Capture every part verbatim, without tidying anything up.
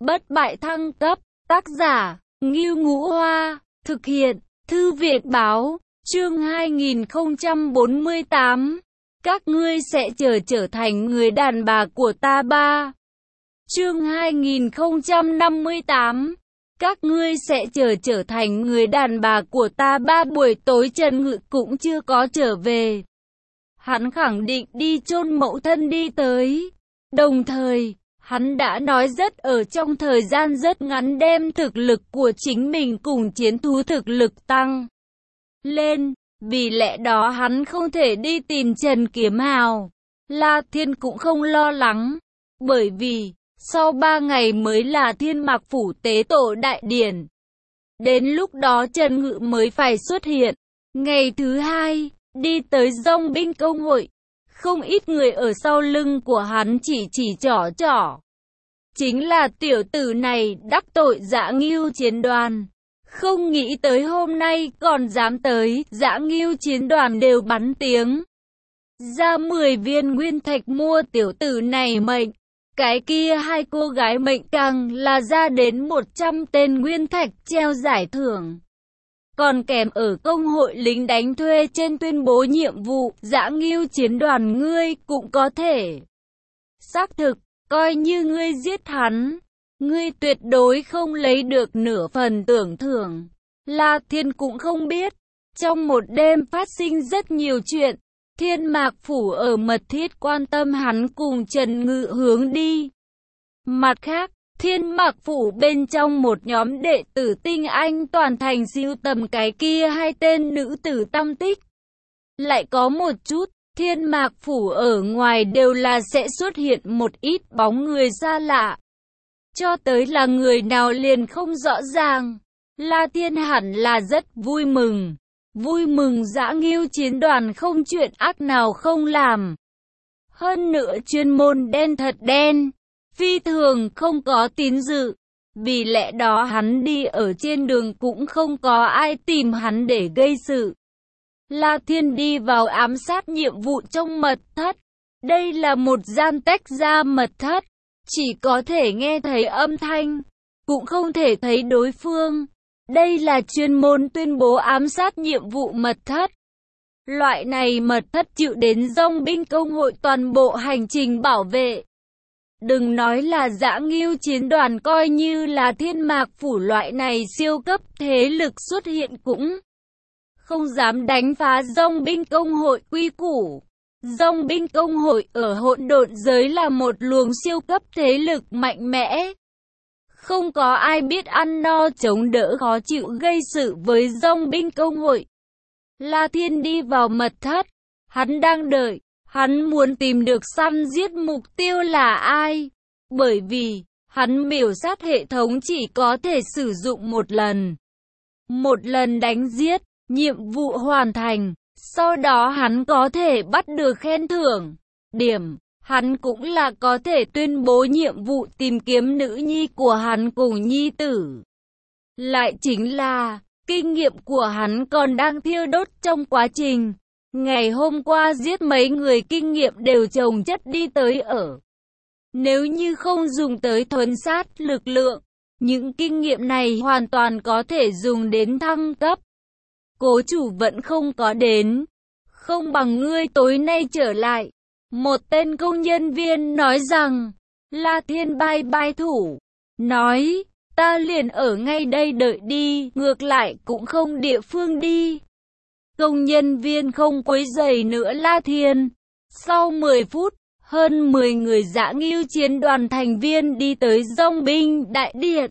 Bất bại thăng cấp, tác giả, Ngưu Ngũ Hoa, thực hiện, Thư viện Báo, chương hai nghìn không trăm bốn mươi tám. Các ngươi sẽ trở trở thành người đàn bà của ta ba. Chương hai nghìn không trăm năm mươi tám. Các ngươi sẽ trở trở thành người đàn bà của ta ba. Buổi tối Trần Ngự cũng chưa có trở về. Hắn khẳng định đi chôn mẫu thân đi tới. Đồng thời, hắn đã nói rất ở trong thời gian rất ngắn đem thực lực của chính mình cùng chiến thú thực lực tăng lên. Vì lẽ đó hắn không thể đi tìm Trần Kiếm Hào. La Thiên cũng không lo lắng. Bởi vì, sau ba ngày mới là Thiên Mạc Phủ tế tổ đại điển. Đến lúc đó Trần Ngự mới phải xuất hiện. Ngày thứ hai, đi tới Dòng binh công hội. Không ít người ở sau lưng của hắn chỉ chỉ trỏ trỏ. Chính là tiểu tử này đắc tội Dã Ngưu chiến đoàn. Không nghĩ tới hôm nay còn dám tới, Dã Ngưu chiến đoàn đều bắn tiếng. Ra mười viên nguyên thạch mua tiểu tử này mệnh. Cái kia hai cô gái mệnh càng là ra đến một trăm tên nguyên thạch treo giải thưởng. Còn kèm ở công hội lính đánh thuê trên tuyên bố nhiệm vụ, Dã Ngưu chiến đoàn ngươi cũng có thể. Xác thực, coi như ngươi giết hắn, ngươi tuyệt đối không lấy được nửa phần tưởng thưởng. La Thiên cũng không biết, trong một đêm phát sinh rất nhiều chuyện. Thiên Mạc Phủ ở mật thiết quan tâm hắn cùng Trần Ngự hướng đi. Mặt khác, Thiên Mạc Phủ bên trong một nhóm đệ tử tinh anh toàn thành sưu tầm cái kia hai tên nữ tử tăm tích. Lại có một chút, Thiên Mạc Phủ ở ngoài đều là sẽ xuất hiện một ít bóng người xa lạ. Cho tới là người nào liền không rõ ràng. La Thiên hẳn là rất vui mừng. Vui mừng Dã Ngưu chiến đoàn không chuyện ác nào không làm. Hơn nữa chuyên môn đen thật đen. Phi thường không có tín dự. Vì lẽ đó hắn đi ở trên đường cũng không có ai tìm hắn để gây sự. La Thiên đi vào ám sát nhiệm vụ trong mật thất. Đây là một gian tách ra mật thất. Chỉ có thể nghe thấy âm thanh. Cũng không thể thấy đối phương. Đây là chuyên môn tuyên bố ám sát nhiệm vụ mật thất. Loại này mật thất chịu đến Dòng binh công hội toàn bộ hành trình bảo vệ. Đừng nói là Dã Ngưu chiến đoàn, coi như là Thiên Mạc Phủ loại này siêu cấp thế lực xuất hiện cũng không dám đánh phá Dòng binh công hội quy củ. Dòng binh công hội ở hỗn độn giới là một luồng siêu cấp thế lực mạnh mẽ. Không có ai biết ăn no chống đỡ khó chịu gây sự với Dòng binh công hội. La Thiên đi vào mật thất. Hắn đang đợi. Hắn muốn tìm được săn giết mục tiêu là ai. Bởi vì, hắn miểu sát hệ thống chỉ có thể sử dụng một lần. Một lần đánh giết, nhiệm vụ hoàn thành. Sau đó hắn có thể bắt được khen thưởng. Điểm, hắn cũng là có thể tuyên bố nhiệm vụ tìm kiếm nữ nhi của hắn cùng nhi tử. Lại chính là, kinh nghiệm của hắn còn đang thiêu đốt trong quá trình. Ngày hôm qua giết mấy người kinh nghiệm đều chồng chất đi tới ở. Nếu như không dùng tới thuần sát lực lượng, những kinh nghiệm này hoàn toàn có thể dùng đến thăng cấp. Cố chủ vẫn không có đến. Không bằng ngươi tối nay trở lại. Một tên công nhân viên nói rằng. La Thiên bai bai thủ. Nói, ta liền ở ngay đây đợi đi. Ngược lại cũng không địa phương đi. Công nhân viên không quấy rầy nữa La Thiên. Sau mười phút, hơn mười người Dã Ngưu chiến đoàn thành viên đi tới Dòng binh đại điện.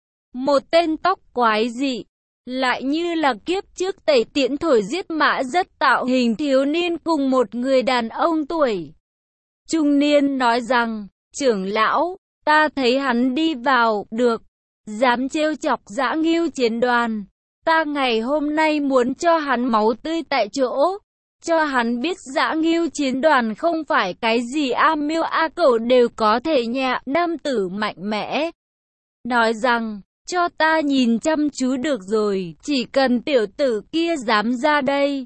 Một tên tóc quái dị, lại như là kiếp trước tẩy tiễn thổi giết mã rất tạo hình thiếu niên cùng một người đàn ông tuổi trung niên nói rằng, trưởng lão, ta thấy hắn đi vào, được, dám trêu chọc Dã Ngưu chiến đoàn. Ta ngày hôm nay muốn cho hắn máu tươi tại chỗ, cho hắn biết Dã Ngưu chiến đoàn không phải cái gì A miêu A cẩu đều có thể nhạ, nam tử mạnh mẽ. Nói rằng, cho ta nhìn chăm chú được rồi, chỉ cần tiểu tử kia dám ra đây.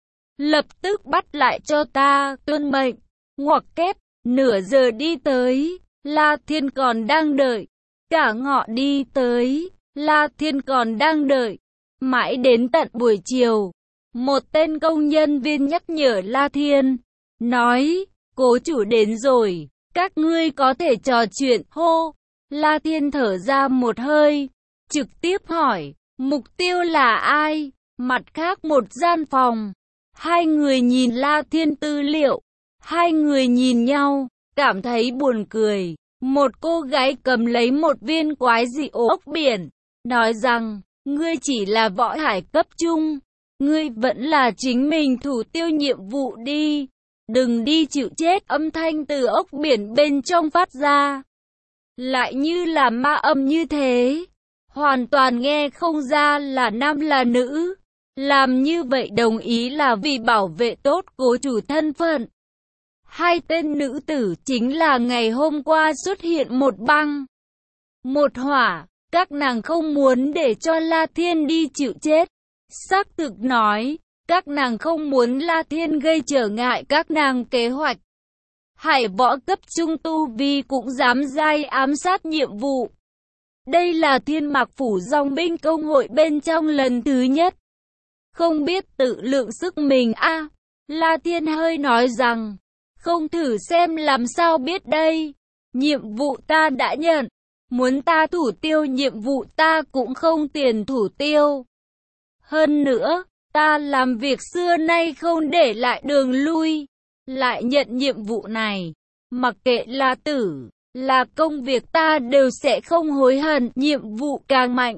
Lập tức bắt lại cho ta, tuân mệnh, ngoặc kép, nửa giờ đi tới, La Thiên còn đang đợi. Cả ngọ đi tới, La Thiên còn đang đợi. Mãi đến tận buổi chiều, một tên công nhân viên nhắc nhở La Thiên, nói, cố chủ đến rồi, các ngươi có thể trò chuyện, hô. La Thiên thở ra một hơi, trực tiếp hỏi, mục tiêu là ai? Mặt khác một gian phòng, hai người nhìn La Thiên tư liệu, hai người nhìn nhau, cảm thấy buồn cười. Một cô gái cầm lấy một viên quái dị ốc biển, nói rằng, ngươi chỉ là võ hải cấp trung, ngươi vẫn là chính mình thủ tiêu nhiệm vụ đi, đừng đi chịu chết. Âm thanh từ ốc biển bên trong phát ra, lại như là ma âm như thế, hoàn toàn nghe không ra là nam là nữ. Làm như vậy đồng ý là vì bảo vệ tốt cố chủ thân phận. Hai tên nữ tử chính là ngày hôm qua xuất hiện một băng, một hỏa. Các nàng không muốn để cho La Thiên đi chịu chết. Xác thực nói, các nàng không muốn La Thiên gây trở ngại các nàng kế hoạch. Hải võ cấp trung tu vi cũng dám dai ám sát nhiệm vụ. Đây là Thiên Mạc Phủ dòng binh công hội bên trong lần thứ nhất. Không biết tự lượng sức mình a à, La Thiên hơi nói rằng, không thử xem làm sao biết đây. Nhiệm vụ ta đã nhận. Muốn ta thủ tiêu nhiệm vụ ta cũng không tiền thủ tiêu. Hơn nữa, ta làm việc xưa nay không để lại đường lui. Lại nhận nhiệm vụ này, mặc kệ là tử, là công việc ta đều sẽ không hối hận. Nhiệm vụ càng mạnh,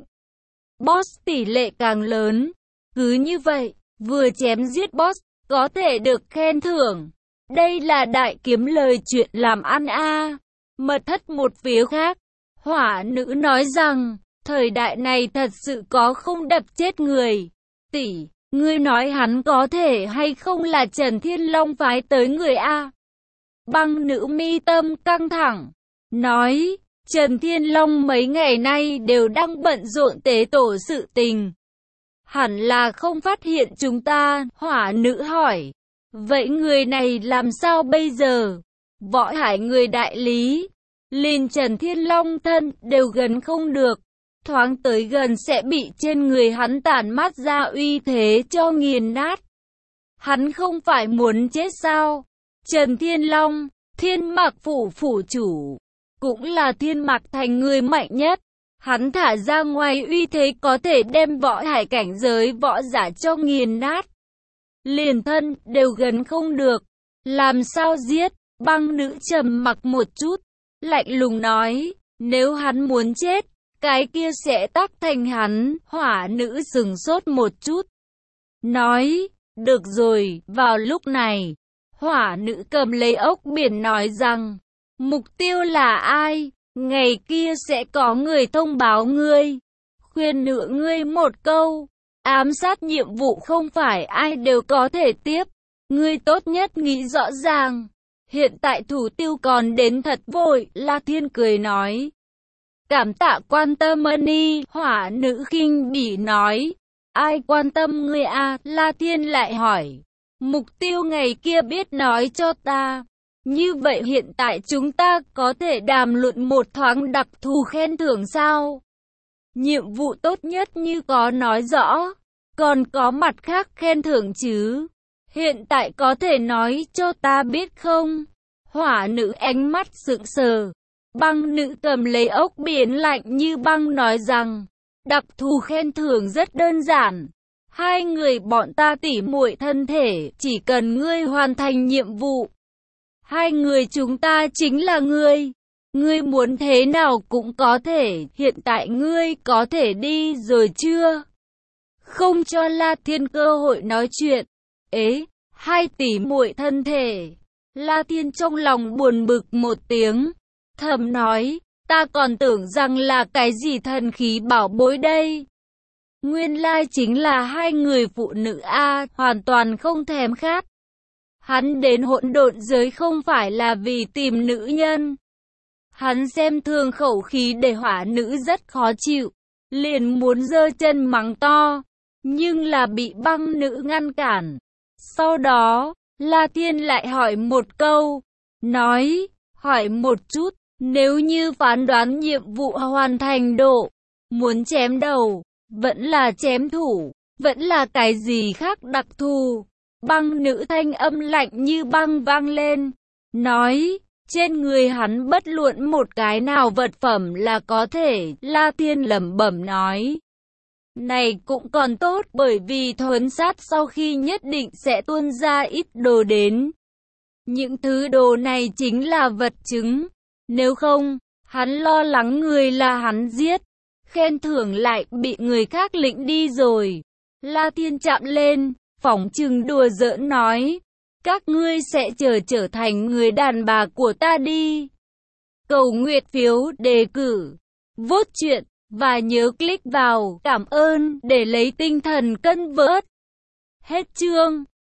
boss tỷ lệ càng lớn. Cứ như vậy, vừa chém giết boss, có thể được khen thưởng. Đây là đại kiếm lời chuyện làm ăn a à. Mật thất một phía khác, hỏa nữ nói rằng, thời đại này thật sự có không đập chết người. Tỷ, ngươi nói hắn có thể hay không là Trần Thiên Long phái tới người a? Băng nữ mi tâm căng thẳng, nói, Trần Thiên Long mấy ngày nay đều đang bận rộn tế tổ sự tình. Hẳn là không phát hiện chúng ta, hỏa nữ hỏi. Vậy người này làm sao bây giờ? Võ Hải người đại lý, liền Trần Thiên Long thân đều gần không được. Thoáng tới gần sẽ bị trên người hắn tản mát ra uy thế cho nghiền nát. Hắn không phải muốn chết sao? Trần Thiên Long, Thiên Mạc Phủ phủ chủ, cũng là Thiên Mạc Thành người mạnh nhất. Hắn thả ra ngoài uy thế có thể đem võ hải cảnh giới võ giả cho nghiền nát. Liền thân đều gần không được. Làm sao giết? Băng nữ trầm mặc một chút, lạnh lùng nói, nếu hắn muốn chết, cái kia sẽ tác thành hắn. Hỏa nữ sừng sốt một chút, nói, được rồi. Vào lúc này, hỏa nữ cầm lấy ốc biển nói rằng, mục tiêu là ai? Ngày kia sẽ có người thông báo ngươi. Khuyên nữa ngươi một câu, ám sát nhiệm vụ không phải ai đều có thể tiếp. Ngươi tốt nhất nghĩ rõ ràng. Hiện tại thủ tiêu còn đến thật vội. La Thiên cười nói. Cảm tạ quan tâm ơn. Hỏa nữ khinh bỉ nói. Ai quan tâm ngươi à? La Thiên lại hỏi. Mục tiêu ngày kia biết nói cho ta. Như vậy hiện tại chúng ta có thể đàm luận một thoáng đặc thù khen thưởng sao? Nhiệm vụ tốt nhất như có nói rõ. Còn có mặt khác khen thưởng chứ? Hiện tại có thể nói cho ta biết không? Hỏa nữ ánh mắt sững sờ. Băng nữ cầm lấy ốc biển lạnh như băng nói rằng, đặc thù khen thưởng rất đơn giản. Hai người bọn ta tỉ muội thân thể, chỉ cần ngươi hoàn thành nhiệm vụ. Hai người chúng ta chính là ngươi. Ngươi muốn thế nào cũng có thể, hiện tại ngươi có thể đi rồi chưa? Không cho La Thiên cơ hội nói chuyện. Ế, hai tỷ muội thân thể. La Thiên trong lòng buồn bực một tiếng, thầm nói, ta còn tưởng rằng là cái gì thần khí bảo bối đây. Nguyên lai chính là hai người phụ nữ a, hoàn toàn không thèm khát. Hắn đến hỗn độn giới không phải là vì tìm nữ nhân. Hắn xem thường khẩu khí để hỏa nữ rất khó chịu, liền muốn giơ chân mắng to, nhưng là bị băng nữ ngăn cản. Sau đó, La Thiên lại hỏi một câu, nói, hỏi một chút, Nếu như phán đoán nhiệm vụ hoàn thành độ, muốn chém đầu, vẫn là chém thủ, vẫn là cái gì khác đặc thù. Băng nữ thanh âm lạnh như băng vang lên, nói, trên người hắn bất luận một cái nào vật phẩm là có thể. La Thiên lẩm bẩm nói, này cũng còn tốt, bởi vì thuấn sát sau khi nhất định sẽ tuôn ra ít đồ đến. Những thứ đồ này chính là vật chứng, nếu không, hắn lo lắng người là hắn giết, khen thưởng lại bị người khác lĩnh đi rồi. La Thiên chạm lên, phỏng chừng đùa giỡn nói, các ngươi sẽ chờ trở thành người đàn bà của ta đi. Cầu nguyện phiếu đề cử, vote chuyện, và nhớ click vào cảm ơn để lấy tinh thần cân vớt. Hết chương.